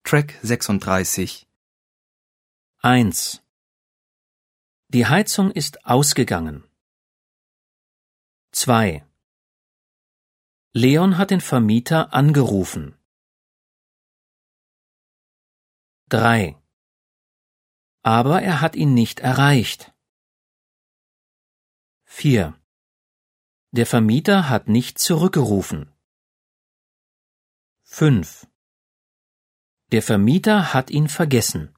Track 36. 1. Die Heizung ist ausgegangen. 2. Leon hat den Vermieter angerufen. 3. Aber er hat ihn nicht erreicht. 4. Der Vermieter hat nicht zurückgerufen. 5. Der Vermieter hat ihn vergessen.